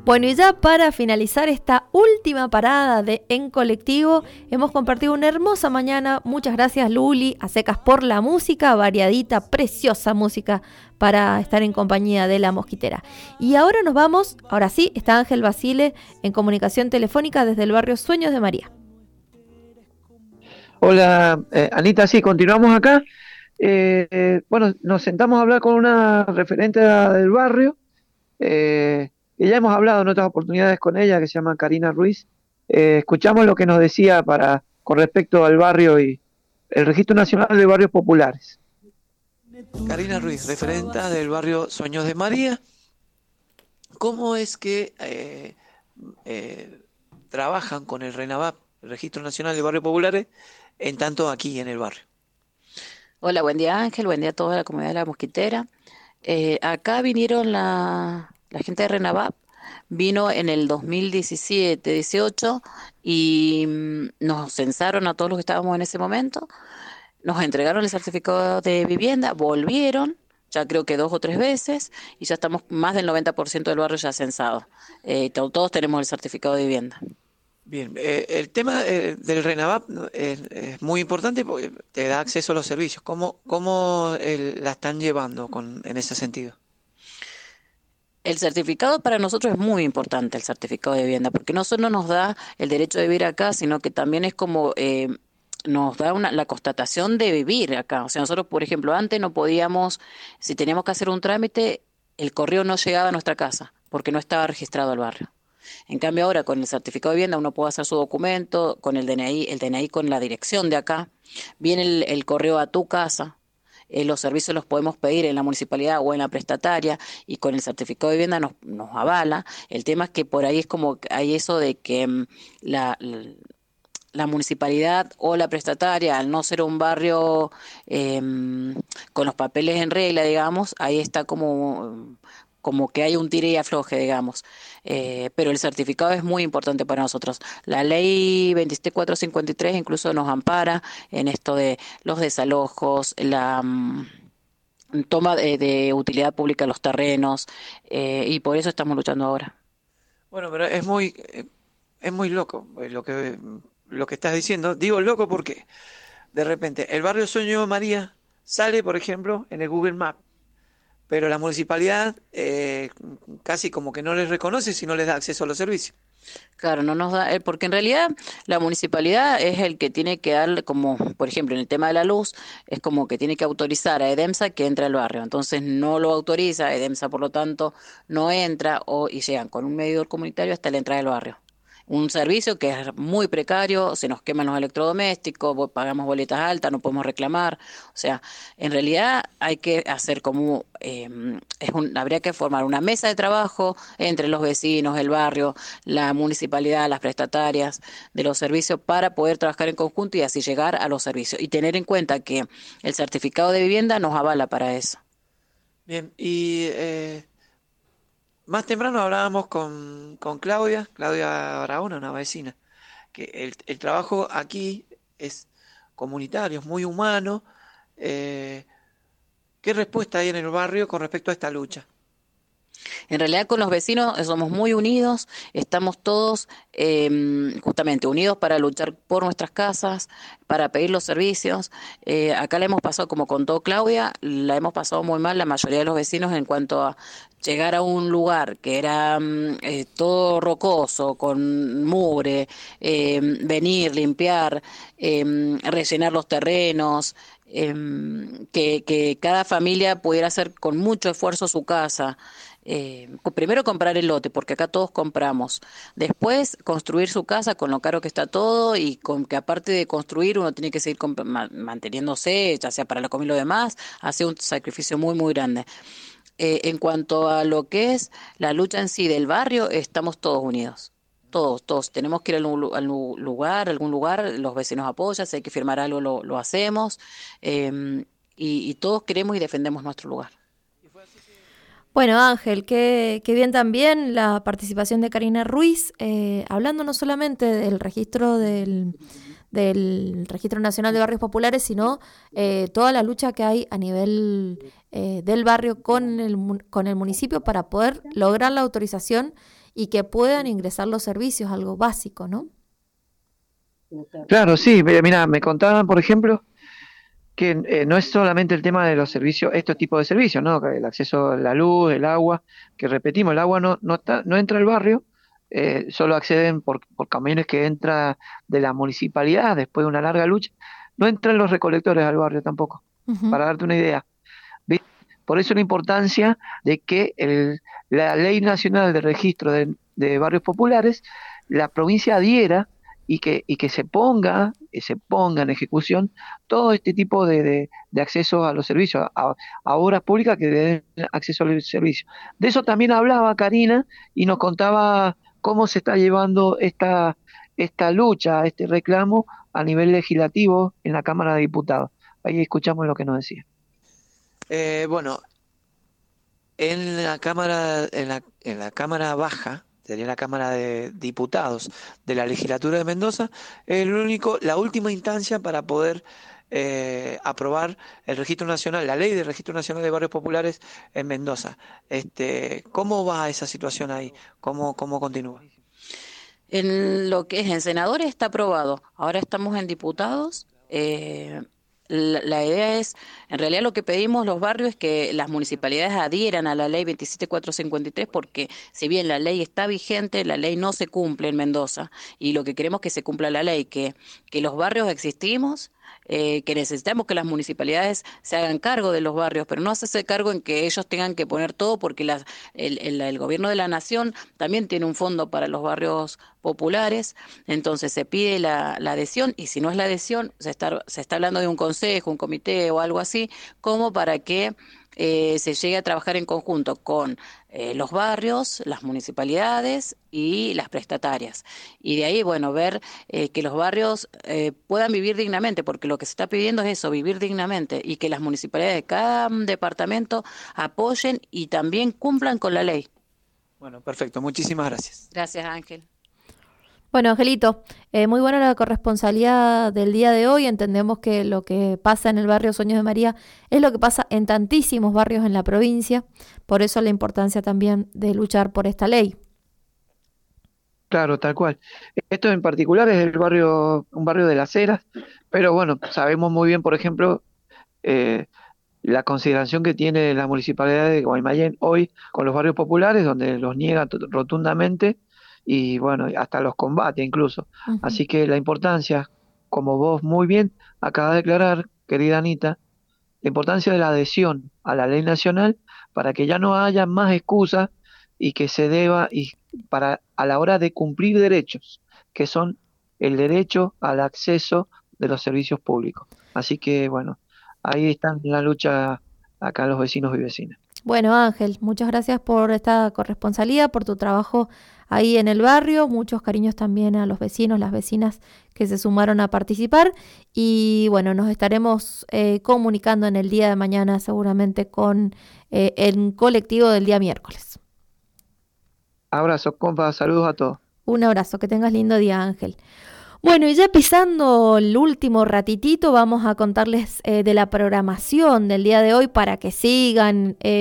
Bueno, y ya para finalizar esta última parada de En Colectivo, hemos compartido una hermosa mañana. Muchas gracias, Luli, a secas por la música, variadita, preciosa música para estar en compañía de La Mosquitera. Y ahora nos vamos, ahora sí, está Ángel Basile en comunicación telefónica desde el barrio Sueños de María. Hola, Anita, sí, continuamos acá. Bueno, nos sentamos a hablar con una referente del barrio, que ya hemos hablado en otras oportunidades con ella, que se llama Karina Ruiz. Escuchamos lo que nos decía con respecto al barrio y el Registro Nacional de Barrios Populares. Karina Ruiz, referenta del barrio Sueños de María. ¿Cómo es que trabajan con el RENAVAP, el Registro Nacional de Barrios Populares, en tanto aquí en el barrio? Hola, buen día Ángel, buen día a toda la comunidad de La Mosquitera. Acá vinieron la gente de RENAVAP, vino en el 2017-18 y nos censaron a todos los que estábamos en ese momento, nos entregaron el certificado de vivienda, volvieron, ya creo que 2 o 3 veces, y ya estamos más del 90% del barrio ya censado. Todos tenemos el certificado de vivienda. Bien, el tema del RENAVAP es muy importante porque te da acceso a los servicios. ¿Cómo la están llevando en ese sentido? El certificado para nosotros es muy importante, el certificado de vivienda, porque no solo nos da el derecho de vivir acá, sino que también es como nos da la constatación de vivir acá. O sea, nosotros, por ejemplo, antes no podíamos, si teníamos que hacer un trámite, el correo no llegaba a nuestra casa, porque no estaba registrado el barrio. En cambio ahora con el certificado de vivienda uno puede hacer su documento, con el DNI con la dirección de acá, viene el correo a tu casa, los servicios los podemos pedir en la municipalidad o en la prestataria y con el certificado de vivienda nos avala. El tema es que por ahí es como hay eso de que la municipalidad o la prestataria, al no ser un barrio con los papeles en regla, digamos, ahí está como que hay un tire y afloje, digamos. Pero el certificado es muy importante para nosotros. La ley 27453 incluso nos ampara en esto de los desalojos, la toma de utilidad pública de los terrenos, y por eso estamos luchando ahora. Bueno, pero es muy loco lo que estás diciendo. Digo loco porque de repente el barrio Sueño de María sale, por ejemplo, en el Google Maps, pero la municipalidad casi como que no les reconoce si no les da acceso a los servicios. Claro, no nos da, porque en realidad la municipalidad es el que tiene que dar, como por ejemplo en el tema de la luz, es como que tiene que autorizar a EDEMSA que entre al barrio. Entonces no lo autoriza, EDEMSA por lo tanto no entra y llegan con un medidor comunitario hasta la entrada del barrio. Un servicio que es muy precario, se nos queman los electrodomésticos, pagamos boletas altas, no podemos reclamar. O sea, en realidad hay que hacer como, habría que formar una mesa de trabajo entre los vecinos, el barrio, la municipalidad, las prestatarias de los servicios para poder trabajar en conjunto y así llegar a los servicios. Y tener en cuenta que el certificado de vivienda nos avala para eso. Bien, y más temprano hablábamos con Claudia Barahona, una vecina, que el trabajo aquí es comunitario, es muy humano. ¿Qué respuesta hay en el barrio con respecto a esta lucha? En realidad con los vecinos somos muy unidos, estamos todos justamente unidos para luchar por nuestras casas, para pedir los servicios. Acá la hemos pasado, como contó Claudia, la hemos pasado muy mal la mayoría de los vecinos en cuanto a llegar a un lugar que era todo rocoso, con mugre, venir, limpiar, rellenar los terrenos. Que cada familia pudiera hacer con mucho esfuerzo su casa. Primero comprar el lote, porque acá todos compramos. Después construir su casa con lo caro que está todo y con que aparte de construir uno tiene que seguir manteniéndose, ya sea para la comida y lo demás, hace un sacrificio muy, muy grande. En cuanto a lo que es la lucha en sí del barrio, estamos todos unidos. Todos. Tenemos que ir a algún lugar, los vecinos apoyan, si hay que firmar algo lo hacemos, y todos queremos y defendemos nuestro lugar. Bueno, Ángel, qué bien también la participación de Karina Ruiz, hablando no solamente del registro del Registro Nacional de Barrios Populares, sino toda la lucha que hay a nivel del barrio con el municipio para poder lograr la autorización y que puedan ingresar los servicios, algo básico, ¿no? Claro, sí, mira, me contaban, por ejemplo, que no es solamente el tema de los servicios, estos tipos de servicios, ¿no? Que el acceso a la luz, el agua, que repetimos, el agua no entra al barrio, solo acceden por camiones que entra de la municipalidad después de una larga lucha, no entran los recolectores al barrio tampoco, Ujú. para darte una idea. ¿Viste? Por eso la importancia de que la Ley Nacional de Registro de Barrios Populares, la provincia adhiera y que se ponga en ejecución todo este tipo de acceso a los servicios, a obras públicas que den acceso al servicio. De eso también hablaba Karina y nos contaba cómo se está llevando esta lucha, este reclamo a nivel legislativo en la Cámara de Diputados. Ahí escuchamos lo que nos decía. Bueno, en la Cámara Baja, sería la Cámara de Diputados de la Legislatura de Mendoza, es la última instancia para poder aprobar el Registro Nacional, la Ley de Registro Nacional de Barrios Populares en Mendoza. ¿Cómo va esa situación ahí? ¿Cómo continúa? En lo que es en senadores está aprobado. Ahora estamos en diputados. La idea es, en realidad lo que pedimos los barrios es que las municipalidades adhieran a la ley 27453 porque si bien la ley está vigente, la ley no se cumple en Mendoza y lo que queremos es que se cumpla la ley, que los barrios existimos, que necesitamos que las municipalidades se hagan cargo de los barrios, pero no hacerse cargo en que ellos tengan que poner todo porque el gobierno de la nación también tiene un fondo para los barrios populares, entonces se pide la adhesión y si no es la adhesión se está hablando de un consejo, un comité o algo así, como para que se llegue a trabajar en conjunto con los barrios, las municipalidades y las prestatarias. Y de ahí, bueno, ver que los barrios puedan vivir dignamente, porque lo que se está pidiendo es eso, vivir dignamente, y que las municipalidades de cada departamento apoyen y también cumplan con la ley. Bueno, perfecto. Muchísimas gracias. Gracias, Ángel. Bueno, Angelito, muy buena la corresponsalía del día de hoy. Entendemos que lo que pasa en el barrio Sueños de María es lo que pasa en tantísimos barrios en la provincia. Por eso la importancia también de luchar por esta ley. Claro, tal cual. Esto en particular es un barrio de Las Heras, pero bueno, sabemos muy bien, por ejemplo, eh, la consideración que tiene la municipalidad de Guaymallén hoy con los barrios populares, donde los niega rotundamente y bueno, hasta los combate incluso. Ujú. Así que la importancia, como vos muy bien acabas de declarar, querida Anita, la importancia de la adhesión a la ley nacional para que ya no haya más excusas y que se deba, y para a la hora de cumplir derechos, que son el derecho al acceso de los servicios públicos. Así que bueno, ahí están en la lucha acá los vecinos y vecinas. Bueno, Ángel, muchas gracias por esta corresponsalía, por tu trabajo ahí en el barrio. Muchos cariños también a los vecinos, las vecinas que se sumaron a participar. Y bueno, nos estaremos comunicando en el día de mañana seguramente con el colectivo del día miércoles. Abrazos, compas, saludos a todos. Un abrazo, que tengas lindo día, Ángel. Bueno, y ya pisando el último ratitito, vamos a contarles de la programación del día de hoy para que sigan